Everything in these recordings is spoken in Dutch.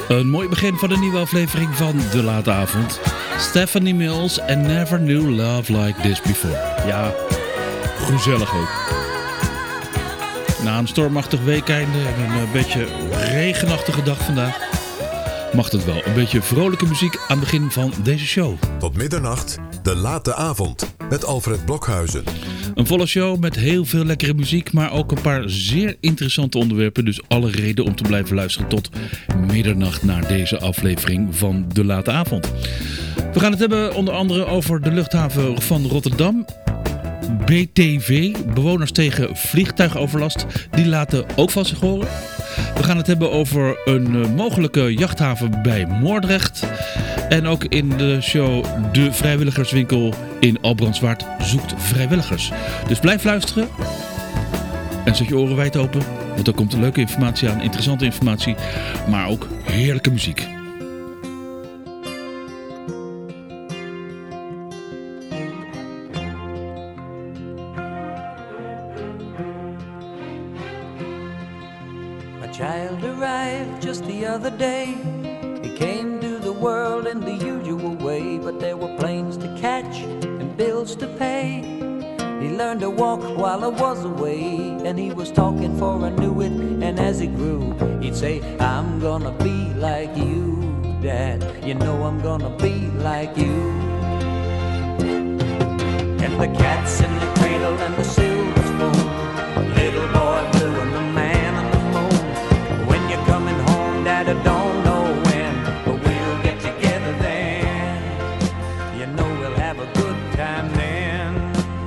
Een mooi begin van een nieuwe aflevering van De Late Avond. Stephanie Mills en Never Knew Love Like This Before. Ja, gezellig ook. Na een stormachtig weekeinde en een beetje regenachtige dag vandaag, mag het wel. Een beetje vrolijke muziek aan het begin van deze show. Tot middernacht, De Late Avond met Alfred Blokhuizen. Een volle show met heel veel lekkere muziek, maar ook een paar zeer interessante onderwerpen. Dus alle reden om te blijven luisteren tot middernacht naar deze aflevering van De Late Avond. We gaan het hebben onder andere over de luchthaven van Rotterdam. BTV, bewoners tegen vliegtuigoverlast, die laten ook van zich horen. We gaan het hebben over een mogelijke jachthaven bij Moordrecht. En ook in de show De Vrijwilligerswinkel in Albrandswaard zoekt vrijwilligers. Dus blijf luisteren en zet je oren wijd open, want er komt een leuke informatie aan, interessante informatie, maar ook heerlijke muziek. Child arrived just the other day. He came to the world in the usual way, but there were planes to catch and bills to pay. He learned to walk while I was away, and he was talking before I knew it. And as he grew, he'd say, I'm gonna be like you, Dad. You know I'm gonna be like you. And the cat's in the cradle and the silver spoon, little boy blue and the man on the moon. When you're coming home, Dad, I don't know when, but we'll get together then. You know we'll have a good time then.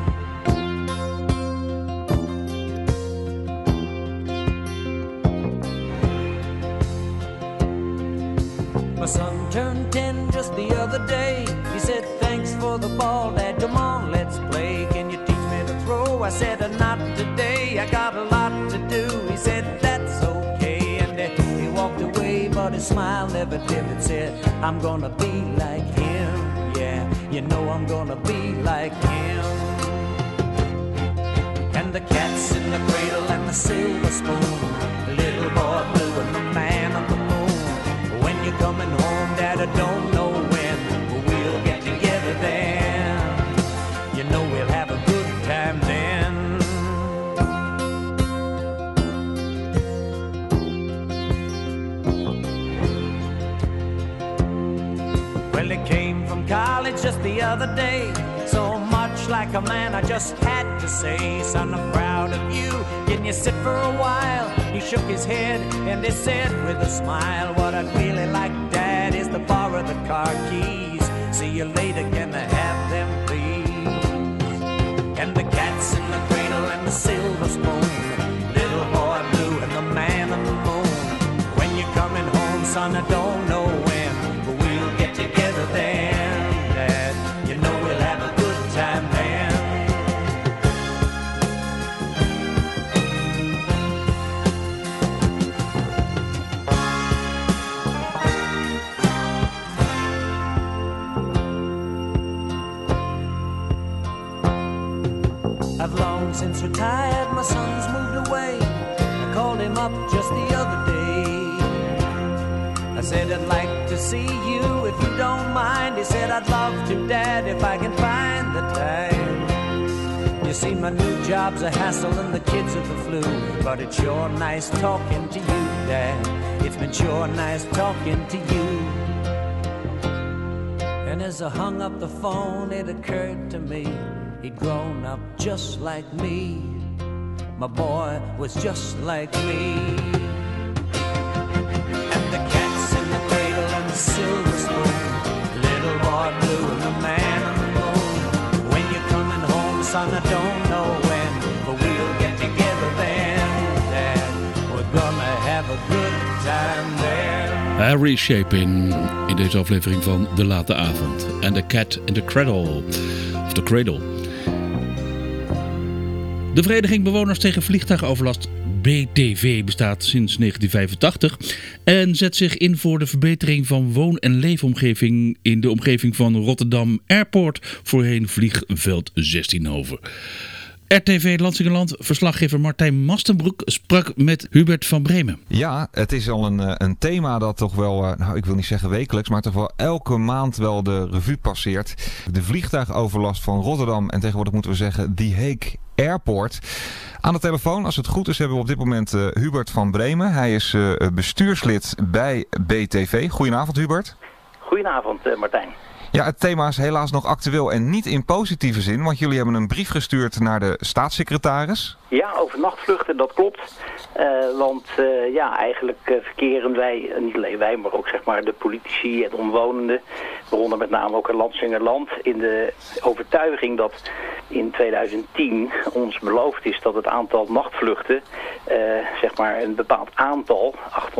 My son turned 10 just the other day. He said, thanks for the ball, Dad, come on, let's play. Can you teach me to throw? I said, not today, I got a lot to do. He said, that's okay, and he walked away, but his smile never dimmed. Said, I'm gonna be like him, yeah, you know I'm gonna be like him. And the cat's in the cradle and the silver spoon, the little boy blue and the man on the moon. When you're coming home, Dad, I don't know when, but we'll get together then. You know we'll have a good time then. Well, he came from college just the other day, so much like a man I just had to say, son, I'm proud of you, can you sit for a while? He shook his head and he said with a smile, what I'd really like, Dad, is to borrow the car keys. See you later, can I have them please? And the cat's in the cradle and the silver spoon, little boy blue and the man on the moon. When you're coming home, son, I don't know when, but we'll get together then, Dad. You know we'll have a good time then. I've long since retired, my son's moved away. I called him up just the other day. I said, I'd like to see you if you don't mind. He said, I'd love to, Dad, if I can find the time. You see, my new job's a hassle and the kids are the flu, but it's sure nice talking to you, Dad. It's been sure nice talking to you. And as I hung up the phone, it occurred to me, he'd grown up just like me. My boy was just like me. And the cat's in the cradle and the silver spoon, little boy blue and the man on the moon. When you're coming home, son, I don't know when, but we'll get together then, Dad. We're gonna have a good time then. Harry Chapin in deze aflevering van De Late Avond. En The Cat in the Cradle. Of The Cradle. De Vereniging Bewoners tegen Vliegtuigoverlast BTV bestaat sinds 1985 en zet zich in voor de verbetering van woon- en leefomgeving in de omgeving van Rotterdam Airport, voorheen vliegveld Zestienhoven. RTV Lansingerland verslaggever Martijn Mastenbroek sprak met Hubert van Bremen. Ja, het is al een thema dat toch wel, ik wil niet zeggen wekelijks, maar toch wel elke maand wel de revue passeert. De vliegtuigoverlast van Rotterdam en tegenwoordig moeten we zeggen The Hague Airport. Aan de telefoon, als het goed is, hebben we op dit moment Hubert van Bremen. Hij is bestuurslid bij BTV. Goedenavond Hubert. Goedenavond Martijn. Ja, het thema is helaas nog actueel en niet in positieve zin, want jullie hebben een brief gestuurd naar de staatssecretaris. Ja, over nachtvluchten, dat klopt. Want eigenlijk verkeren wij, niet alleen wij, maar ook zeg maar de politici en de omwonenden, waaronder met name ook in Lansingerland, in de overtuiging dat in 2010 ons beloofd is dat het aantal nachtvluchten, zeg maar een bepaald aantal,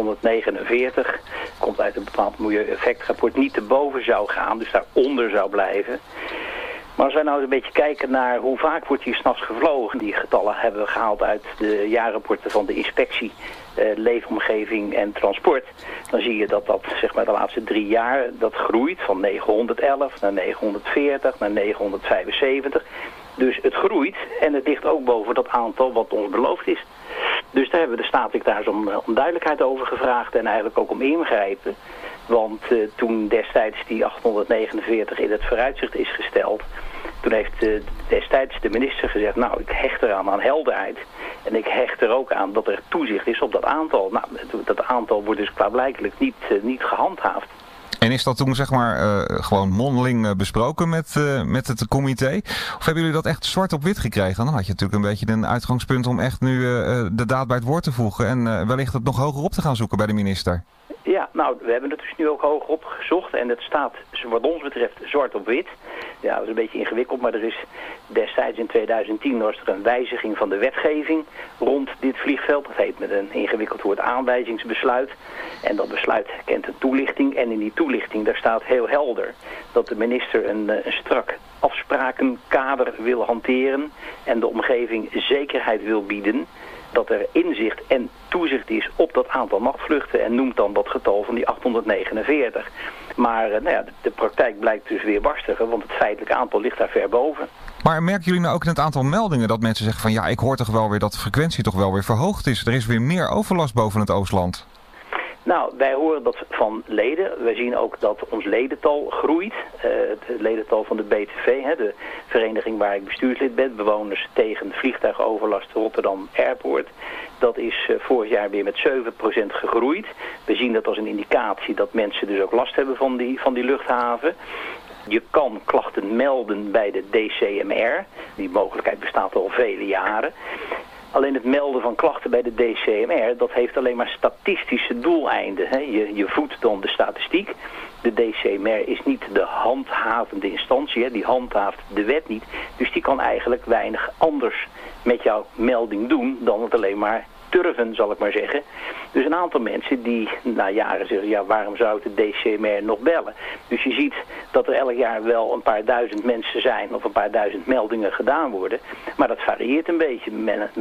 849, komt uit een bepaald milieueffectrapport, niet te boven zou gaan, dus daaronder zou blijven. Maar als wij nou eens een beetje kijken naar hoe vaak wordt hier 's nachts gevlogen, die getallen hebben we gehaald uit de jaarrapporten van de inspectie Leefomgeving en Transport, dan zie je dat zeg maar de laatste 3 jaar dat groeit van 911 naar 940 naar 975. Dus het groeit en het ligt ook boven dat aantal wat ons beloofd is. Dus daar hebben we de staatssecretaris om duidelijkheid over gevraagd en eigenlijk ook om ingrijpen. Want toen destijds die 849 in het vooruitzicht is gesteld, toen heeft destijds de minister gezegd, nou ik hecht eraan aan helderheid. En ik hecht er ook aan dat er toezicht is op dat aantal. Nou, dat aantal wordt dus klaarblijkelijk niet gehandhaafd. En is dat toen zeg maar gewoon mondeling besproken met het comité? Of hebben jullie dat echt zwart op wit gekregen? Dan had je natuurlijk een beetje een uitgangspunt om echt nu de daad bij het woord te voegen en wellicht het nog hoger op te gaan zoeken bij de minister. Ja, nou, we hebben het dus nu ook hoog opgezocht en het staat wat ons betreft zwart op wit. Ja, dat is een beetje ingewikkeld, maar er is destijds in 2010 was er een wijziging van de wetgeving rond dit vliegveld. Dat heet met een ingewikkeld woord aanwijzingsbesluit. En dat besluit kent een toelichting en in die toelichting daar staat heel helder dat de minister een strak afsprakenkader wil hanteren en de omgeving zekerheid wil bieden dat er inzicht en toezicht is op dat aantal nachtvluchten en noemt dan dat getal van die 849. Maar de praktijk blijkt dus weer barstiger, want het feitelijke aantal ligt daar ver boven. Maar merken jullie nou ook in het aantal meldingen dat mensen zeggen van ja, ik hoor toch wel weer dat de frequentie toch wel weer verhoogd is. Er is weer meer overlast boven het Oostland. Nou, wij horen dat van leden. Wij zien ook dat ons ledental groeit. Het ledental van de BTV, de vereniging waar ik bestuurslid ben, Bewoners tegen Vliegtuigoverlast Rotterdam Airport. Dat is vorig jaar weer met 7% gegroeid. We zien dat als een indicatie dat mensen dus ook last hebben van die luchthaven. Je kan klachten melden bij de DCMR. Die mogelijkheid bestaat al vele jaren. Alleen het melden van klachten bij de DCMR, dat heeft alleen maar statistische doeleinden. Hè. Je voedt dan de statistiek. De DCMR is niet de handhavende instantie, hè. Die handhaaft de wet niet. Dus die kan eigenlijk weinig anders met jouw melding doen dan het alleen maar turven, zal ik maar zeggen. Dus een aantal mensen die na jaren zeggen, ja, waarom zou het de DCMR nog bellen? Dus je ziet dat er elk jaar wel een paar duizend mensen zijn of een paar duizend meldingen gedaan worden. Maar dat varieert een beetje.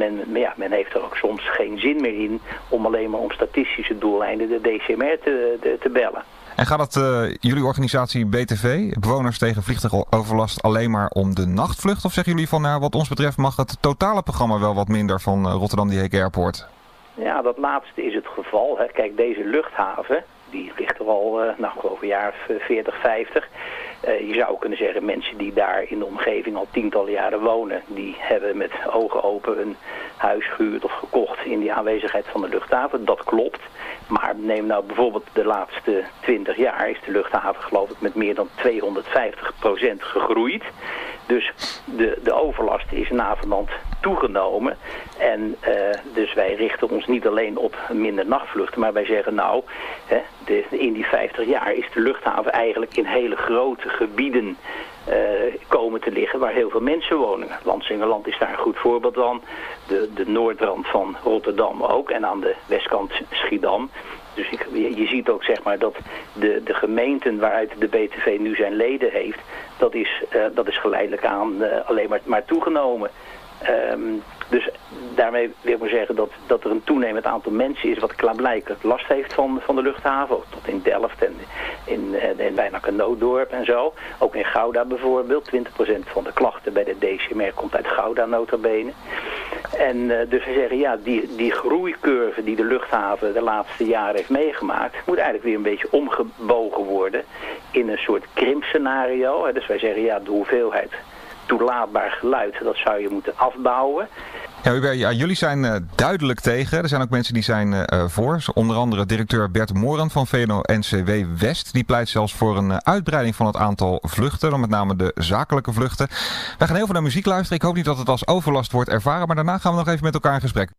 Men heeft er ook soms geen zin meer in om alleen maar om statistische doeleinden de DCMR te bellen. En gaat het jullie organisatie BTV, Bewoners tegen Vliegtuigoverlast, alleen maar om de nachtvlucht? Of zeggen jullie van, nou, wat ons betreft mag het totale programma wel wat minder van Rotterdam The Hague Airport? Ja, dat laatste is het geval. Hè. Kijk, deze luchthaven, die ligt er al, geloof een jaar 40, 50. Je zou kunnen zeggen, mensen die daar in de omgeving al tientallen jaren wonen, die hebben met ogen open een huis gehuurd of gekocht in die aanwezigheid van de luchthaven. Dat klopt. Maar neem nou bijvoorbeeld de laatste 20 jaar is de luchthaven geloof ik met meer dan 250% gegroeid. Dus de overlast is navenant toegenomen. En dus wij richten ons niet alleen op minder nachtvluchten, maar wij zeggen nou, in die 50 jaar is de luchthaven eigenlijk in hele grote gebieden komen te liggen waar heel veel mensen wonen. Lansingerland is daar een goed voorbeeld van. De noordrand van Rotterdam ook en aan de westkant Schiedam. Dus je ziet ook zeg maar dat de gemeenten waaruit de BTV nu zijn leden heeft, dat is geleidelijk aan alleen maar toegenomen. Dus daarmee wil ik maar zeggen dat er een toenemend aantal mensen is wat klaarblijkelijk last heeft van de luchthaven. Tot in Delft en in bijna Nootdorp en zo. Ook in Gouda bijvoorbeeld. 20% van de klachten bij de DCMR komt uit Gouda nota bene. En dus we zeggen, ja, die groeicurve die de luchthaven de laatste jaren heeft meegemaakt, moet eigenlijk weer een beetje omgebogen worden in een soort krimpscenario. Dus wij zeggen, ja, de hoeveelheid toelaatbaar geluid, dat zou je moeten afbouwen. Ja, Hubert, jullie zijn duidelijk tegen. Er zijn ook mensen die zijn voor. Onder andere directeur Bert Moren van VNO-NCW West. Die pleit zelfs voor een uitbreiding van het aantal vluchten. Dan met name de zakelijke vluchten. Wij gaan heel veel naar muziek luisteren. Ik hoop niet dat het als overlast wordt ervaren. Maar daarna gaan we nog even met elkaar in gesprek.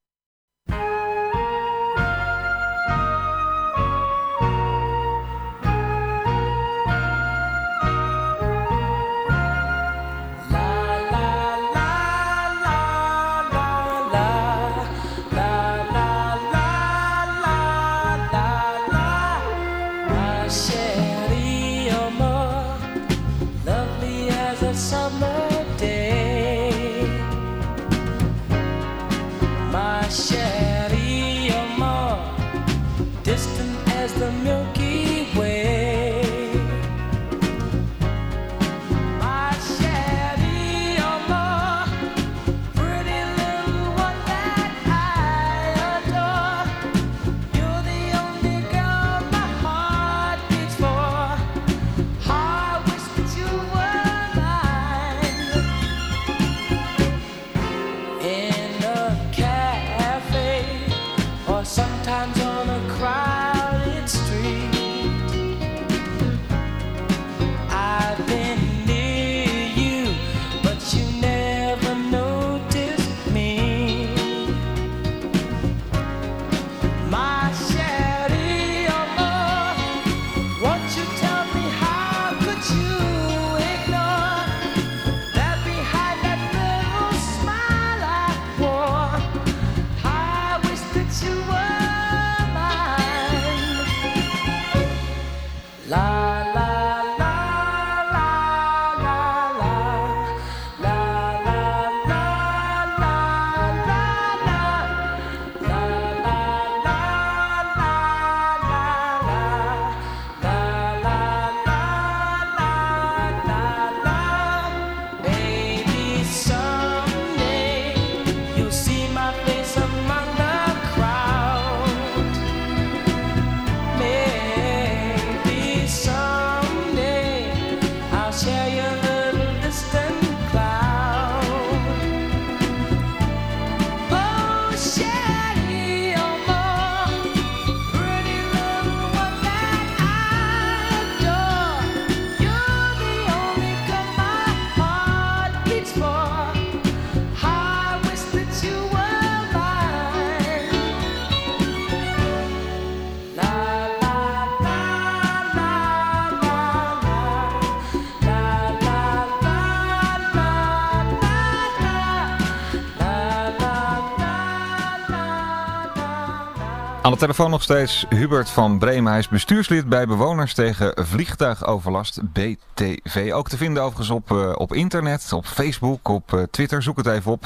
Aan de telefoon nog steeds Hubert van Bremen. Hij is bestuurslid bij Bewoners tegen Vliegtuigoverlast, BTV. Ook te vinden overigens op internet, op Facebook, op Twitter. Zoek het even op.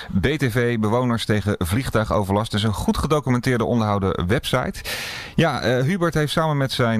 BTV, Bewoners tegen Vliegtuigoverlast. Dus een goed gedocumenteerde onderhouden website. Ja, Hubert heeft samen met zijn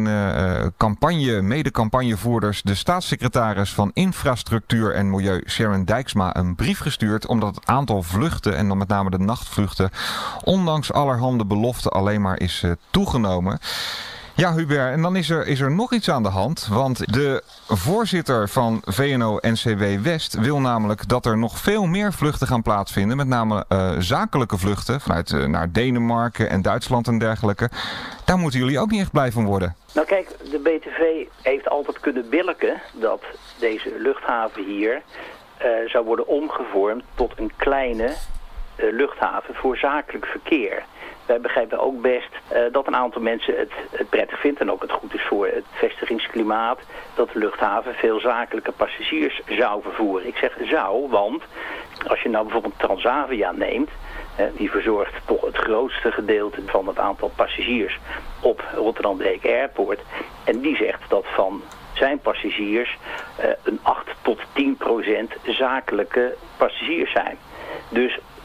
mede-campagnevoerders, de staatssecretaris van Infrastructuur en Milieu, Sharon Dijksma, een brief gestuurd omdat het aantal vluchten, en dan met name de nachtvluchten, ondanks allerhande beloften alleen maar is toegenomen. Ja, Hubert, en dan is er nog iets aan de hand, want de voorzitter van VNO-NCW West wil namelijk dat er nog veel meer vluchten gaan plaatsvinden, met name zakelijke vluchten vanuit naar Denemarken en Duitsland en dergelijke. Daar moeten jullie ook niet echt blij van worden. Nou kijk, de BTV heeft altijd kunnen billijken dat deze luchthaven hier zou worden omgevormd tot een kleine luchthaven voor zakelijk verkeer. Wij begrijpen ook best dat een aantal mensen het prettig vindt en ook het goed is voor het vestigingsklimaat, dat de luchthaven veel zakelijke passagiers zou vervoeren. Ik zeg zou, want als je nou bijvoorbeeld Transavia neemt, die verzorgt toch het grootste gedeelte van het aantal passagiers op Rotterdam-Beek Airport. En die zegt dat van zijn passagiers een 8 tot 10% zakelijke passagiers zijn. Dus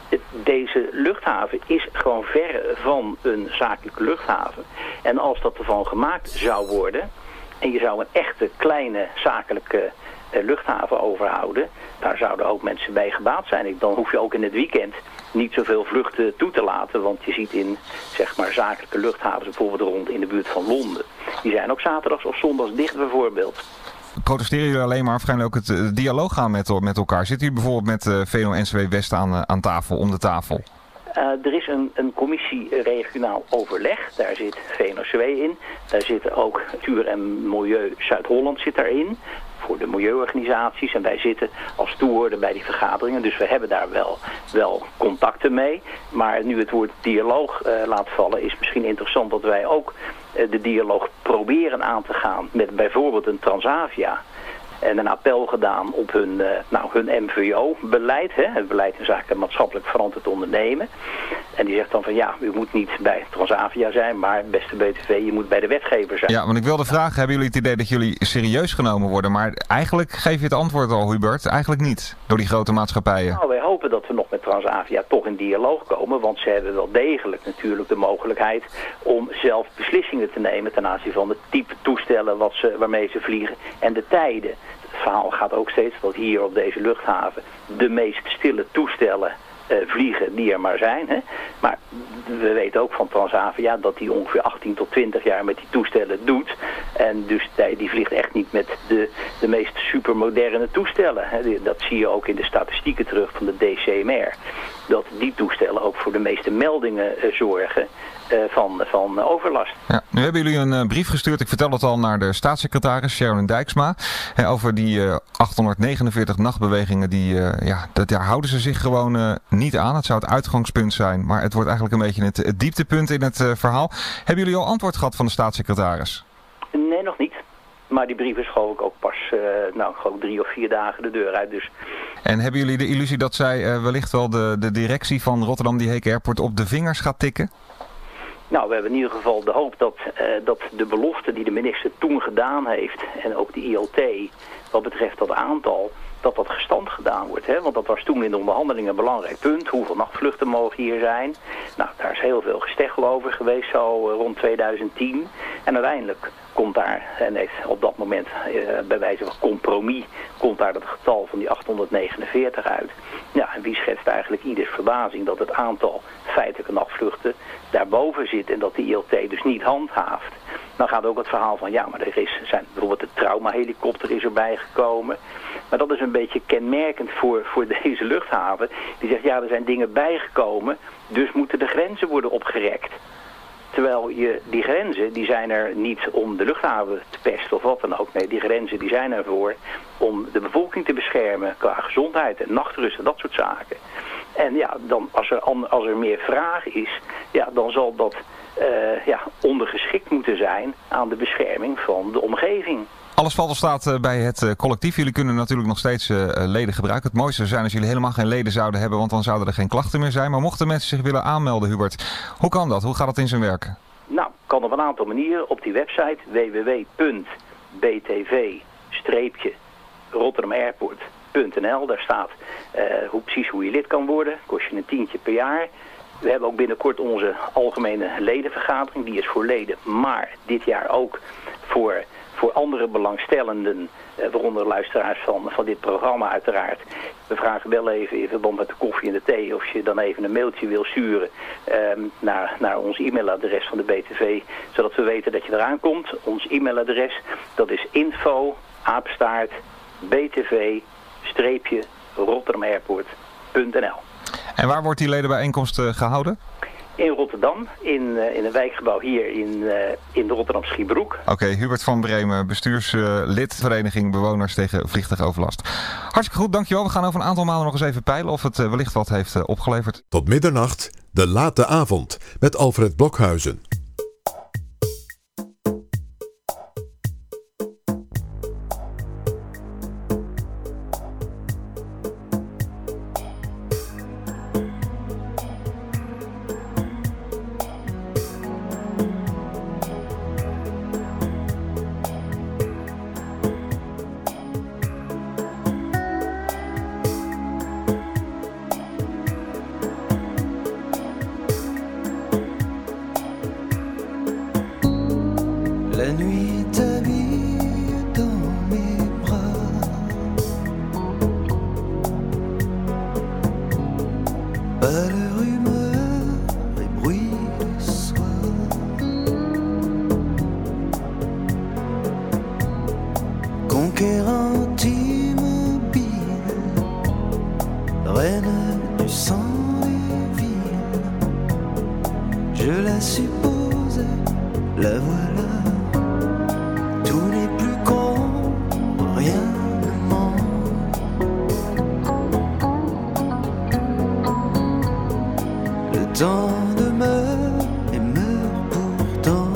deze luchthaven is gewoon verre van een zakelijke luchthaven. En als dat ervan gemaakt zou worden en je zou een echte kleine zakelijke luchthaven overhouden, daar zouden ook mensen bij gebaat zijn. Dan hoef je ook in het weekend niet zoveel vluchten toe te laten, want je ziet in zeg maar zakelijke luchthavens bijvoorbeeld rond in de buurt van Londen. Die zijn ook zaterdags of zondags dicht bijvoorbeeld. Protesteren jullie alleen maar of gaan jullie ook het dialoog gaan met elkaar? Zitten jullie bijvoorbeeld met VNO-NCW West aan tafel, om de tafel? Er is een commissie regionaal overleg, daar zit VNO-NCW in. Daar zitten ook Natuur en Milieu Zuid-Holland zit daarin, voor de milieuorganisaties. En wij zitten als toehoorder bij die vergaderingen, dus we hebben daar wel contacten mee. Maar nu het woord dialoog laat vallen, is misschien interessant dat wij ook de dialoog proberen aan te gaan met bijvoorbeeld een Transavia. En een appel gedaan op hun MVO-beleid, het beleid in zaken maatschappelijk verantwoord ondernemen. En die zegt dan van ja, u moet niet bij Transavia zijn, maar beste BTV, je moet bij de wetgever zijn. Ja, want ik wilde vragen, hebben jullie het idee dat jullie serieus genomen worden? Maar eigenlijk geef je het antwoord al, Hubert, eigenlijk niet, door die grote maatschappijen. Nou, wij hopen dat we nog met Transavia toch in dialoog komen, want ze hebben wel degelijk natuurlijk de mogelijkheid om zelf beslissingen te nemen ten aanzien van het type toestellen waarmee ze vliegen en de tijden. Het verhaal gaat ook steeds dat hier op deze luchthaven de meest stille toestellen vliegen die er maar zijn. Hè? Maar we weten ook van Transavia dat die ongeveer 18 tot 20 jaar met die toestellen doet. En dus die vliegt echt niet met de meest supermoderne toestellen. Hè? Dat zie je ook in de statistieken terug van de DCMR. Dat die toestellen ook voor de meeste meldingen zorgen van overlast. Ja, nu hebben jullie een brief gestuurd, ik vertel het al, naar de staatssecretaris Sharon Dijksma. Over die 849 nachtbewegingen, daar houden ze zich gewoon niet aan. Het zou het uitgangspunt zijn, maar het wordt eigenlijk een beetje het dieptepunt in het verhaal. Hebben jullie al antwoord gehad van de staatssecretaris? Nee, nog niet. Maar die brief is geloof ik ook pas 3 of 4 dagen de deur uit. Dus. En hebben jullie de illusie dat zij wellicht wel de directie van Rotterdam Die Heek Airport op de vingers gaat tikken? Nou, we hebben in ieder geval de hoop dat de belofte die de minister toen gedaan heeft en ook de ILT wat betreft dat aantal, dat gestand gedaan wordt. Hè? Want dat was toen in de onderhandelingen een belangrijk punt. Hoeveel nachtvluchten mogen hier zijn? Nou, daar is heel veel gesteggel over geweest, zo rond 2010. En uiteindelijk komt daar, en heeft op dat moment bij wijze van compromis, komt daar het getal van die 849 uit. Ja, en wie schetst eigenlijk ieders verbazing dat het aantal feitelijke nachtvluchten daarboven zit en dat de ILT dus niet handhaaft. Dan gaat ook het verhaal van, ja, maar zijn bijvoorbeeld de traumahelikopter is erbij gekomen. Maar dat is een beetje kenmerkend voor deze luchthaven. Die zegt, ja, er zijn dingen bijgekomen, dus moeten de grenzen worden opgerekt. Terwijl die grenzen, die zijn er niet om de luchthaven te pesten of wat dan ook. Nee, die grenzen die zijn ervoor om de bevolking te beschermen qua gezondheid en nachtrust en dat soort zaken. En ja, dan als er meer vraag is, ja, dan zal dat ondergeschikt moeten zijn aan de bescherming van de omgeving. Alles valt of staat bij het collectief. Jullie kunnen natuurlijk nog steeds leden gebruiken. Het mooiste zou zijn als jullie helemaal geen leden zouden hebben, want dan zouden er geen klachten meer zijn. Maar mochten mensen zich willen aanmelden, Hubert, hoe kan dat? Hoe gaat dat in zijn werk? Nou, kan op een aantal manieren. Op die website www.btv-RotterdamAirport.nl. Daar staat precies hoe je lid kan worden. Kost je een tientje per jaar. We hebben ook binnenkort onze algemene ledenvergadering. Die is voor leden, maar dit jaar ook voor andere belangstellenden, waaronder luisteraars van dit programma uiteraard. We vragen wel even in verband met de koffie en de thee of je dan even een mailtje wil sturen naar ons e-mailadres van de BTV, zodat we weten dat je eraan komt. Ons e-mailadres, dat is info@btv-RotterdamAirport.nl. En waar wordt die ledenbijeenkomst gehouden? In Rotterdam, in een wijkgebouw hier in de Rotterdam Schiebroek. Oké, Hubert van Bremen, bestuurslid Vereniging Bewoners tegen Vliegtuigoverlast. Hartstikke goed, dankjewel. We gaan over een aantal maanden nog eens even peilen of het wellicht wat heeft opgeleverd. Tot middernacht, de late avond met Alfred Blokhuizen. La nuit t'habille dans mes bras. Pas de rumeur et bruit de soir. Conquérante immobile, reine du sang et ville. Je la suppose, la voilà. Tout n'est plus con, rien ne ment. Le temps demeure et meurt pourtant.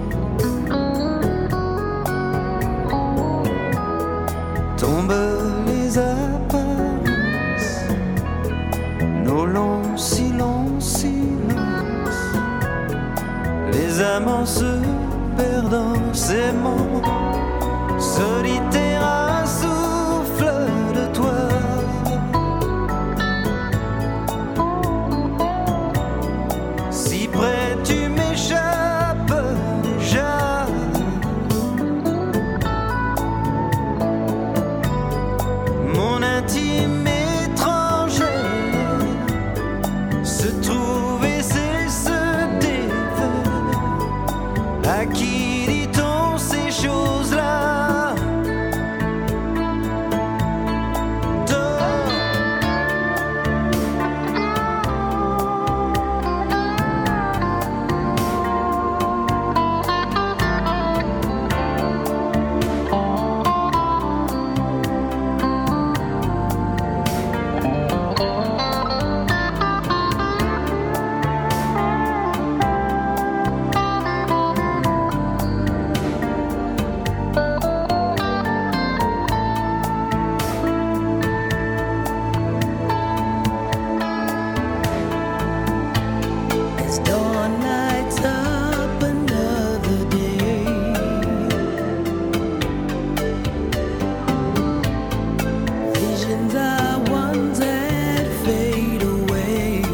Tombent les apparences, nos longs silences. Les amants se perdant, s'aimant, solitaire un souffle de toi. Si près tu m'échappes déjà. Mon intime étranger se trouve et cesse défaire. À qui dit-on ces choses-là? As dawn lights up another day, visions I once had fade away.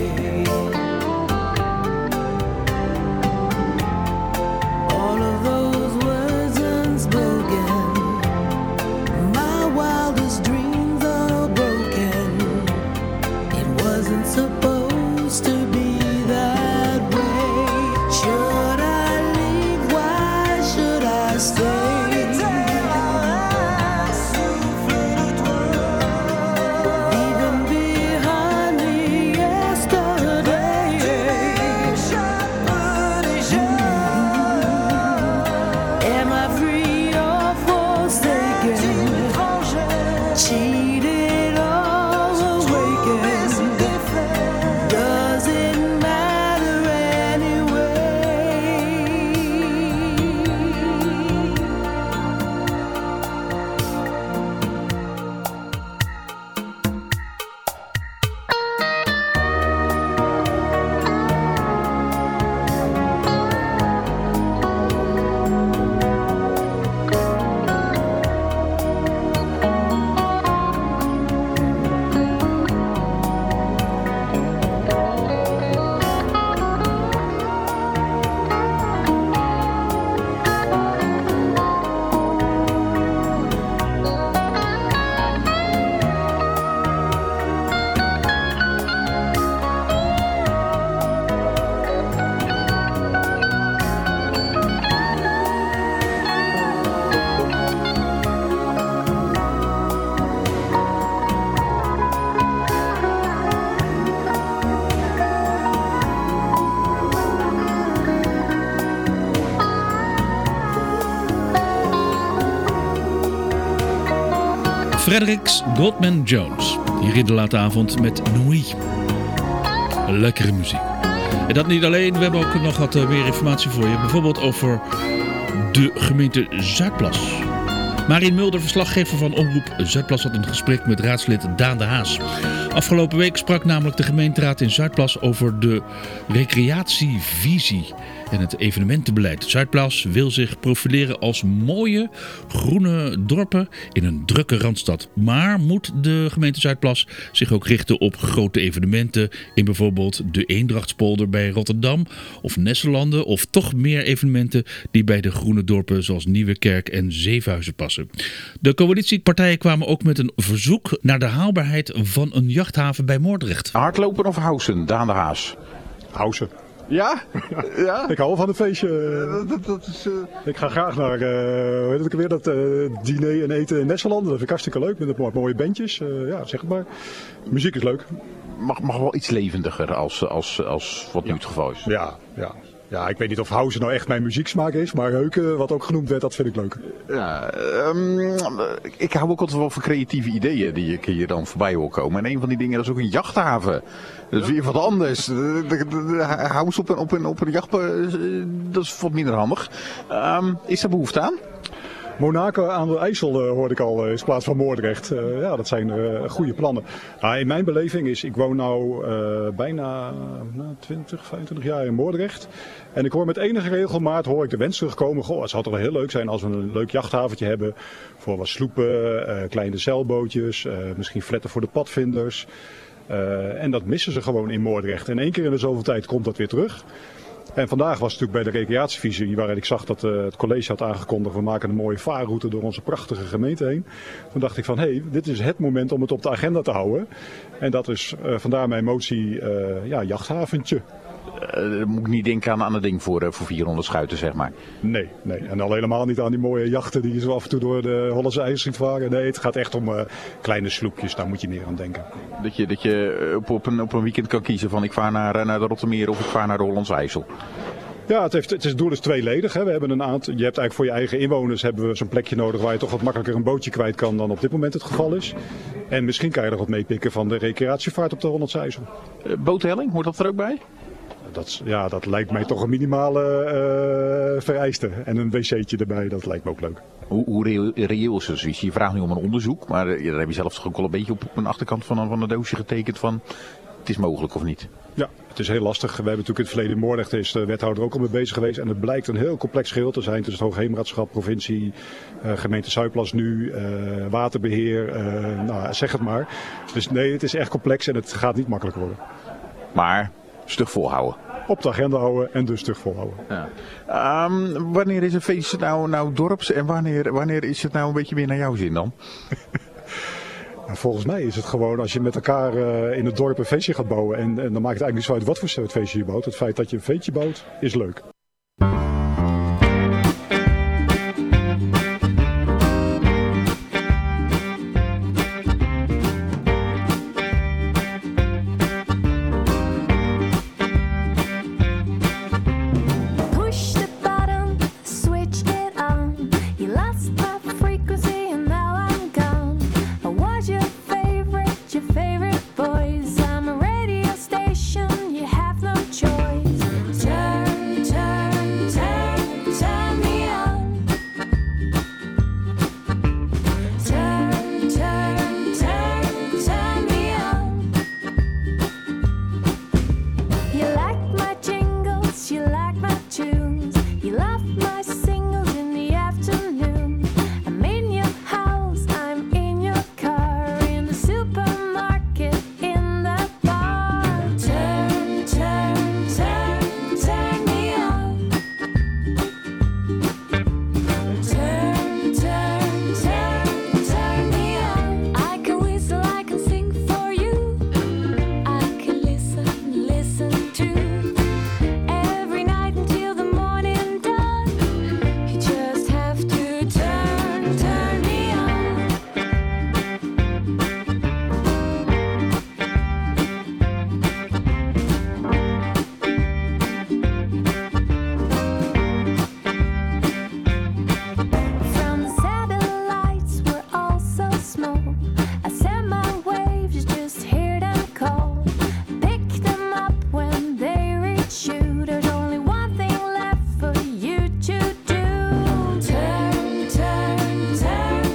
All of those words unspoken, my wildest dreams all broken. It wasn't supposed to be that way. Should I leave? Why should I stay? Leaving behind me yesterday. Am I free or forsaken? Cheated or awakened? Does it matter anyway? Fredericks Goldman Jones. Hier in de late avond met Nuit. Lekkere muziek. En dat niet alleen, we hebben ook nog wat meer informatie voor je. Bijvoorbeeld over de gemeente Zuidplas. Marien Mulder, verslaggever van Omroep Zuidplas, had een gesprek met raadslid Daan de Haas. Afgelopen week sprak namelijk de gemeenteraad in Zuidplas over de recreatievisie en het evenementenbeleid. Zuidplas wil zich profileren als mooie groene dorpen in een drukke randstad. Maar moet de gemeente Zuidplas zich ook richten op grote evenementen in bijvoorbeeld de Eendrachtspolder bij Rotterdam of Nesselanden, of toch meer evenementen die bij de groene dorpen zoals Nieuwekerk en Zevenhuizen passen? De coalitiepartijen kwamen ook met een verzoek naar de haalbaarheid van een jachthaven bij Moordrecht. Hardlopen of housen, Daan de Haas? Housen. Ja? Ja? Ik hou wel van een feestje. Dat is... Ik ga graag naar hoe heet het weer, dat diner en eten in Nesselanden. Dat vind ik hartstikke leuk, met wat mooie bandjes. Ja, zeg het maar. Muziek is leuk. Mag wel iets levendiger als wat nu het geval is. Ja, ik weet niet of house nou echt mijn muzieksmaak is, maar heuken, wat ook genoemd werd, dat vind ik leuk. Ja, ik hou ook altijd wel van creatieve ideeën die ik hier dan voorbij wil komen. En een van die dingen, dat is ook een jachthaven. Dat is weer wat anders. De house op een jacht, dat is wat minder handig. Is daar behoefte aan? Monaco aan de IJssel hoorde ik al in plaats van Moordrecht. Ja, dat zijn goede plannen. In mijn beleving is, ik woon nu bijna 20, 25 jaar in Moordrecht. En ik hoor met enige regelmaat de wens terugkomen. Goh, het zou toch wel heel leuk zijn als we een leuk jachthaventje hebben. Voor wat sloepen, kleine zeilbootjes, misschien fletten voor de padvinders. En dat missen ze gewoon in Moordrecht. En 1 keer in de zoveel tijd komt dat weer terug. En vandaag was het natuurlijk bij de recreatievisie, waarin ik zag dat het college had aangekondigd, we maken een mooie vaarroute door onze prachtige gemeente heen. Toen dacht ik van, dit is het moment om het op de agenda te houden. En dat is vandaar mijn motie, jachthaventje. Moet ik niet denken aan een ding voor 400 schuiten, zeg maar. Nee. En al helemaal niet aan die mooie jachten die zo af en toe door de Hollandse IJssel ziet varen. Nee, het gaat echt om kleine sloepjes, daar moet je meer aan denken. Dat je op een weekend kan kiezen van ik vaar naar de Rottermeer of ik vaar naar de Hollandse IJssel. Ja, het doel is tweeledig. Hè. We hebben je hebt eigenlijk voor je eigen inwoners hebben we zo'n plekje nodig waar je toch wat makkelijker een bootje kwijt kan dan op dit moment het geval is. En misschien kan je nog wat meepikken van de recreatievaart op de Hollandse IJssel. Boothelling, hoort dat er ook bij? Dat lijkt mij toch een minimale vereiste. En een wc'tje erbij, dat lijkt me ook leuk. Hoe reëel is het zoiets? Je vraagt nu om een onderzoek, maar daar heb je zelf toch ook wel een beetje op een achterkant van een doosje getekend van het is mogelijk of niet? Ja, het is heel lastig. We hebben natuurlijk in het verleden in Moordrecht is de wethouder ook al mee bezig geweest. En het blijkt een heel complex geheel te zijn tussen het Hoogheemraadschap, provincie, gemeente Zuidplas nu, waterbeheer, zeg het maar. Dus nee, het is echt complex en het gaat niet makkelijk worden. Maar stug volhouden. Op de agenda houden en dus stug volhouden. Ja. Wanneer is een feest nou dorps en wanneer is het nou een beetje meer naar jouw zin dan? Volgens mij is het gewoon als je met elkaar in het dorp een feestje gaat bouwen. En dan maakt het eigenlijk niet zo uit wat voor soort feestje je bouwt. Het feit dat je een feestje bouwt is leuk. Turn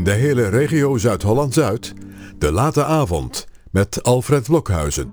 de hele regio Zuid-Holland-Zuid, De Late Avond met Alfred Blokhuizen.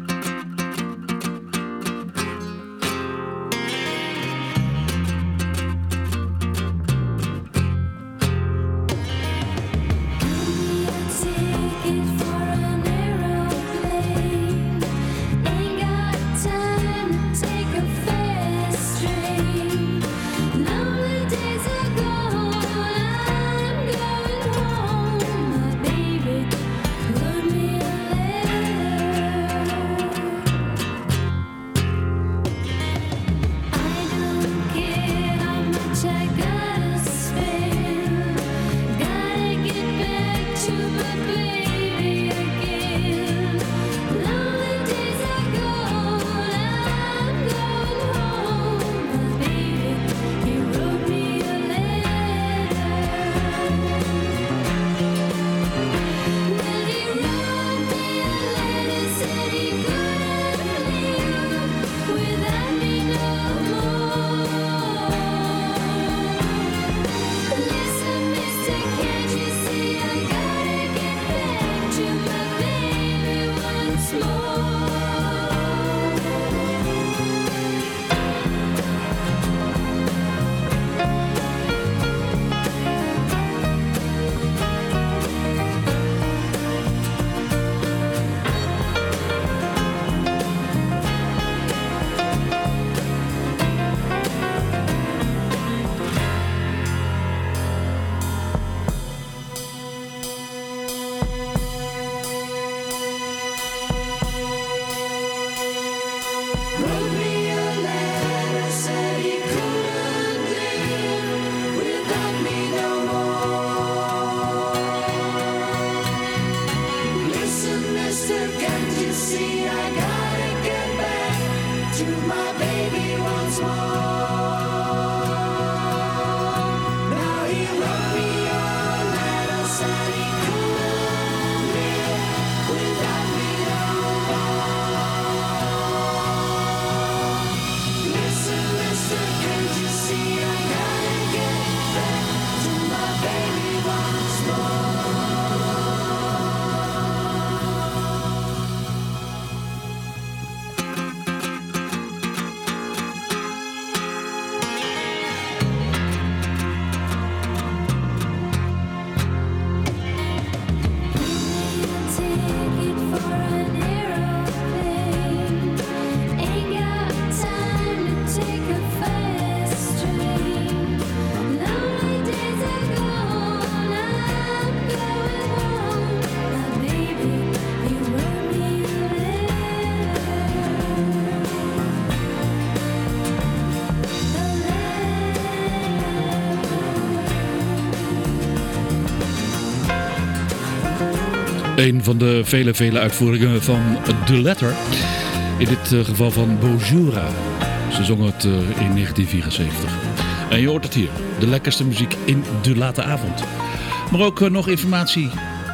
Een van de vele uitvoeringen van The Letter. In dit geval van Bojura. Ze zongen het in 1974. En je hoort het hier. De lekkerste muziek in De Late Avond. Maar ook nog informatie.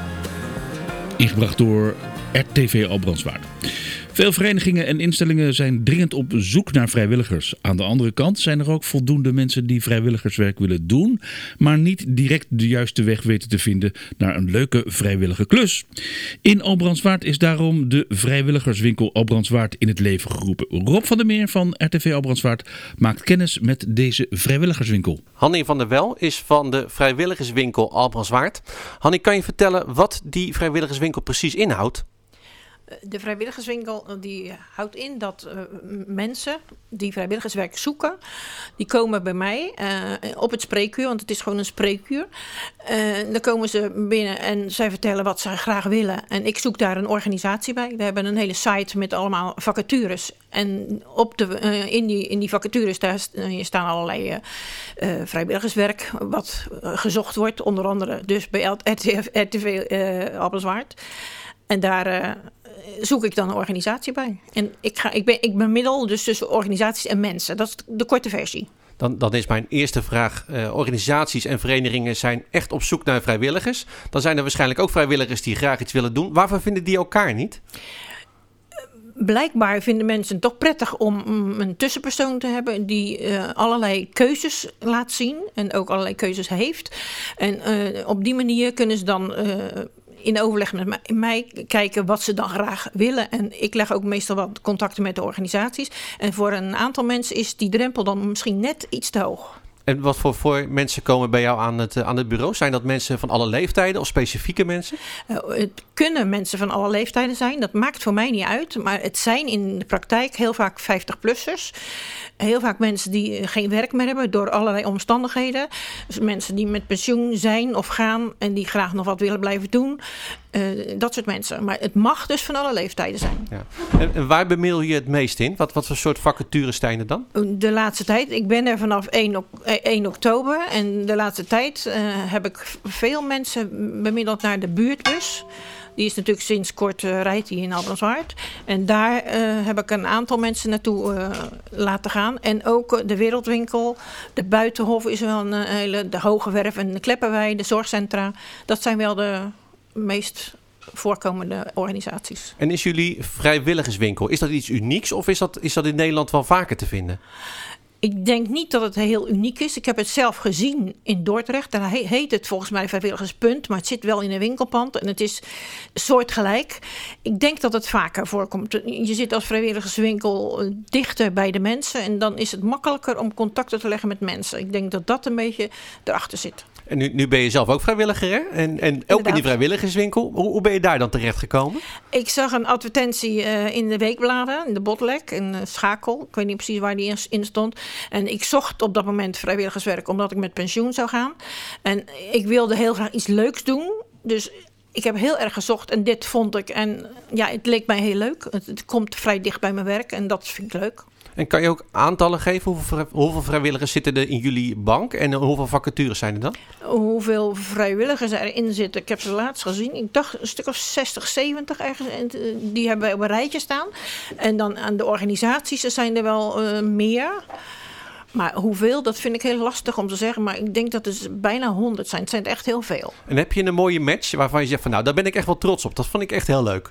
Ingebracht door RTV Albrandswaard. Veel verenigingen en instellingen zijn dringend op zoek naar vrijwilligers. Aan de andere kant zijn er ook voldoende mensen die vrijwilligerswerk willen doen, maar niet direct de juiste weg weten te vinden naar een leuke vrijwillige klus. In Albrandswaard is daarom de vrijwilligerswinkel Albrandswaard in het leven geroepen. Rob van der Meer van RTV Albrandswaard maakt kennis met deze vrijwilligerswinkel. Hanny van der Wel is van de vrijwilligerswinkel Albrandswaard. Hanny, kan je vertellen wat die vrijwilligerswinkel precies inhoudt? De vrijwilligerswinkel die houdt in dat mensen die vrijwilligerswerk zoeken, die komen bij mij op het spreekuur, want het is gewoon een spreekuur. Dan komen ze binnen en zij vertellen wat ze graag willen. En ik zoek daar een organisatie bij. We hebben een hele site met allemaal vacatures. En in die vacatures daar staan allerlei vrijwilligerswerk wat gezocht wordt. Onder andere dus bij RTV Albrandswaard. En daar zoek ik dan een organisatie bij. En ik bemiddel dus tussen organisaties en mensen. Dat is de korte versie. Dan is mijn eerste vraag. Organisaties en verenigingen zijn echt op zoek naar vrijwilligers. Dan zijn er waarschijnlijk ook vrijwilligers die graag iets willen doen. Waarvoor vinden die elkaar niet? Blijkbaar vinden mensen het toch prettig om een tussenpersoon te hebben die allerlei keuzes laat zien en ook allerlei keuzes heeft. En op die manier kunnen ze dan in overleg met mij kijken wat ze dan graag willen. En ik leg ook meestal wat contacten met de organisaties. En voor een aantal mensen is die drempel dan misschien net iets te hoog. En wat voor mensen komen bij jou aan het bureau? Zijn dat mensen van alle leeftijden of specifieke mensen? Het kunnen mensen van alle leeftijden zijn. Dat maakt voor mij niet uit. Maar het zijn in de praktijk heel vaak 50-plussers. Heel vaak mensen die geen werk meer hebben door allerlei omstandigheden. Dus mensen die met pensioen zijn of gaan en die graag nog wat willen blijven doen. Dat soort mensen. Maar het mag dus van alle leeftijden zijn. Ja. En waar bemiddel je het meest in? Wat voor soort vacatures zijn er dan? De laatste tijd. Ik ben er vanaf 1 oktober. En de laatste tijd heb ik veel mensen bemiddeld naar de buurtbus. Die is natuurlijk sinds kort rijdt die in Albrandswaard. En daar heb ik een aantal mensen naartoe laten gaan. En ook de Wereldwinkel, de Buitenhof is wel een hele, de Hoge Werf en de Kleppenwei, de zorgcentra. Dat zijn wel de meest voorkomende organisaties. En is jullie vrijwilligerswinkel, is dat iets unieks of is dat in Nederland wel vaker te vinden? Ik denk niet dat het heel uniek is. Ik heb het zelf gezien in Dordrecht. Daar heet het volgens mij Vrijwilligerspunt. Maar het zit wel in een winkelpand. En het is soortgelijk. Ik denk dat het vaker voorkomt. Je zit als vrijwilligerswinkel dichter bij de mensen. En dan is het makkelijker om contacten te leggen met mensen. Ik denk dat dat een beetje erachter zit. En nu ben je zelf ook vrijwilliger, hè? En ook in die vrijwilligerswinkel. Hoe ben je daar dan terecht gekomen? Ik zag een advertentie in de weekbladen, in de Botlek, in Schakel. Ik weet niet precies waar die in stond. En ik zocht op dat moment vrijwilligerswerk omdat ik met pensioen zou gaan. En ik wilde heel graag iets leuks doen. Dus ik heb heel erg gezocht en dit vond ik. En ja, het leek mij heel leuk. Het komt vrij dicht bij mijn werk en dat vind ik leuk. En kan je ook aantallen geven? Hoeveel vrijwilligers zitten er in jullie bank? En hoeveel vacatures zijn er dan? Hoeveel vrijwilligers erin zitten? Ik heb ze laatst gezien. Ik dacht een stuk of 60, 70 ergens. Die hebben wij op een rijtje staan. En dan aan de organisaties zijn er wel meer. Maar hoeveel, dat vind ik heel lastig om te zeggen. Maar ik denk dat het bijna 100 zijn. Het zijn er echt heel veel. En heb je een mooie match waarvan je zegt van nou, daar ben ik echt wel trots op. Dat vond ik echt heel leuk.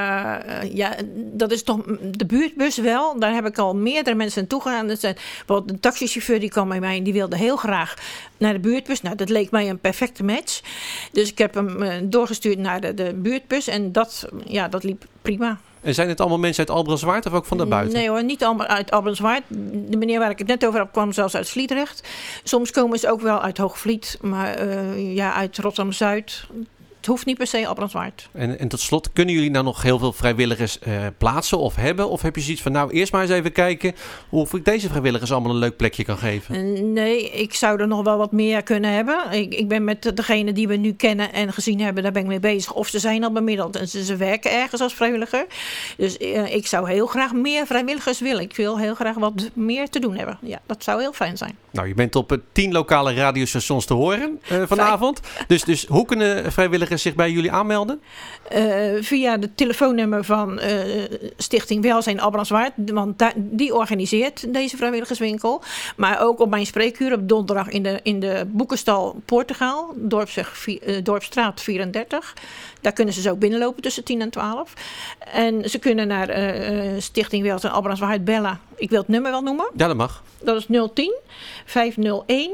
Ja, dat is toch de buurtbus wel. Daar heb ik al meerdere mensen naartoe gegaan. Dat zijn bijvoorbeeld een taxichauffeur die kwam bij mij. Die wilde heel graag naar de buurtbus. Nou, dat leek mij een perfecte match. Dus ik heb hem doorgestuurd naar de buurtbus. En dat liep prima. En zijn het allemaal mensen uit Albrandswaard of ook van daarbuiten? Nee hoor, niet allemaal uit Albrandswaard. De meneer waar ik het net over heb kwam zelfs uit Sliedrecht. Soms komen ze ook wel uit Hoogvliet, maar uit Rotterdam-Zuid. Het hoeft niet per se Albrandswaard. En tot slot, kunnen jullie nou nog heel veel vrijwilligers plaatsen of hebben? Of heb je zoiets van, nou eerst maar eens even kijken of ik deze vrijwilligers allemaal een leuk plekje kan geven? Nee, ik zou er nog wel wat meer kunnen hebben. Ik ben met degene die we nu kennen en gezien hebben, daar ben ik mee bezig. Of ze zijn al bemiddeld en ze werken ergens als vrijwilliger. Dus ik zou heel graag meer vrijwilligers willen. Ik wil heel graag wat meer te doen hebben. Ja, dat zou heel fijn zijn. Nou, je bent op 10 lokale radiostations te horen vanavond. Dus hoe kunnen vrijwilligers zich bij jullie aanmelden? Via de telefoonnummer van Stichting Welzijn Albrandswaard. Want die organiseert deze vrijwilligerswinkel. Maar ook op mijn spreekuur op donderdag in de Boekenstal Portugal. Dorpsstraat 34. Daar kunnen ze zo binnenlopen tussen 10 en 12. En ze kunnen naar Stichting Welzijn Albrandswaard bellen. Ik wil het nummer wel noemen. Ja, dat mag. Dat is 010 501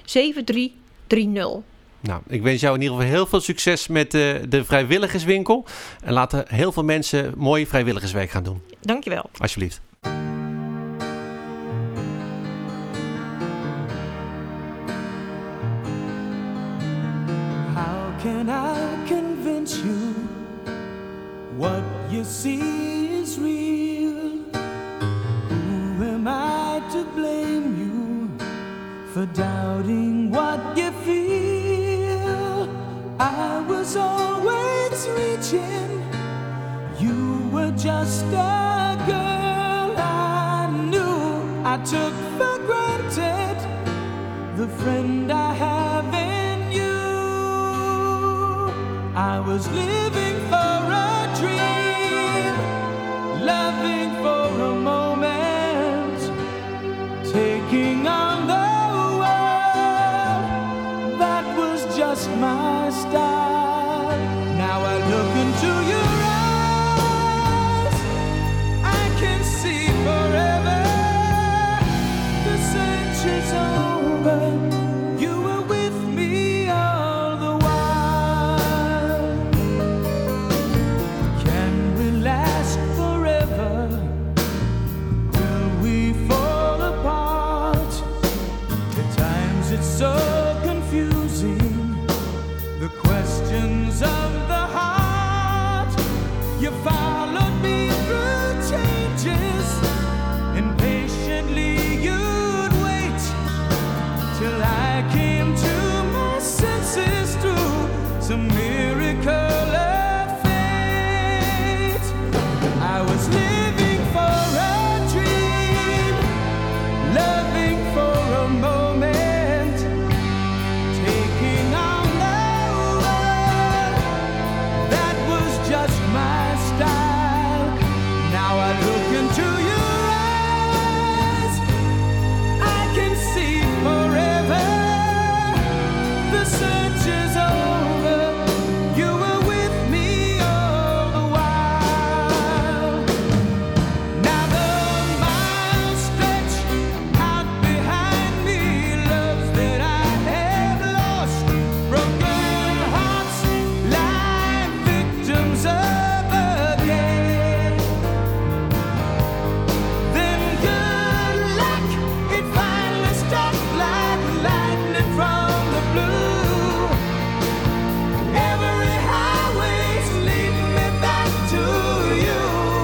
7330. Nou, ik wens jou in ieder geval heel veel succes met de vrijwilligerswinkel. En laten heel veel mensen mooi vrijwilligerswerk gaan doen. Dankjewel. Alsjeblieft. How can I convince you what you see is real? Who am I to blame you for doubting what you feel? I was always reaching. You were just a girl I knew. I took for granted the friend I have in you. I was living for a dream, loving for a moment, taking on the just my style. Now I look into your eyes, followed me through changes, and patiently you'd wait till I came to my senses through some miracle of fate. I was living for a dream, loving for a moment, taking on the world. That was just my style. Now I look into your eyes, I can see forever. The search is over. You were with me all the while. Now the miles stretch out behind me, loves that I have lost, broken hearts lie victims of again. Then good luck, it finally struck like lightning from the blue. Every highway's leading me back to you.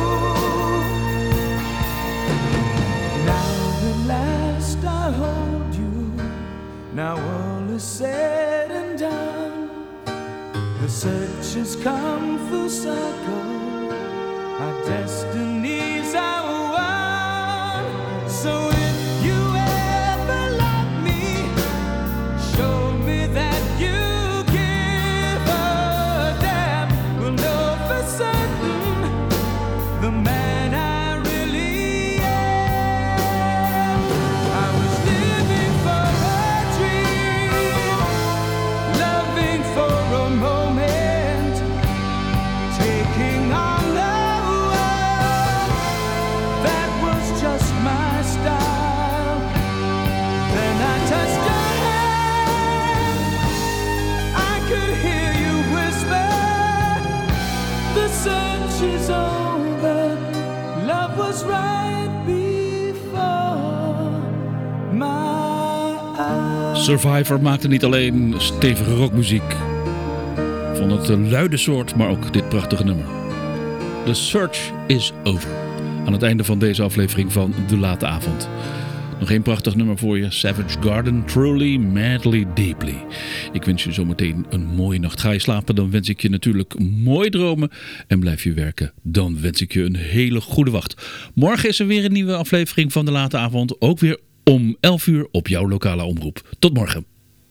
Now at last I hold you. Now all is said and done. The search has come full circle. Our destinies are one. So if you ever love me, show me that you give a damn. We'll know for certain the man I really am. I was living for a dream, loving for a moment, taking on the world. That was just my style. Then I touched your hand, I could hear you whisper, the search is over. Love was right before my eyes. Survivor maakte niet alleen stevige rockmuziek van het luide soort, maar ook dit prachtige nummer. The Search is Over. Aan het einde van deze aflevering van De Late Avond. Nog één prachtig nummer voor je. Savage Garden, Truly, Madly, Deeply. Ik wens je zometeen een mooie nacht. Ga je slapen, dan wens ik je natuurlijk mooie dromen. En blijf je werken, dan wens ik je een hele goede wacht. Morgen is er weer een nieuwe aflevering van De Late Avond. Ook weer om 11 uur op jouw lokale omroep. Tot morgen.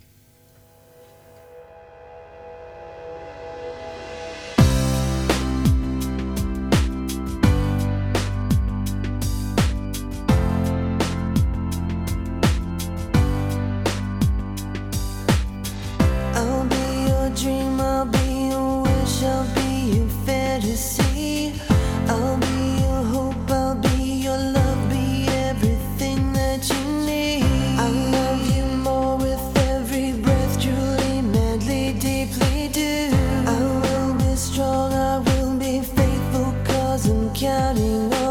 I'll be your dream, I'll be your wish, I'll be your fantasy. I'll be your hope, I'll be your love, be everything that you need. I love you more with every breath, truly, madly, deeply do. I will be strong, I will be faithful, 'cause I'm counting on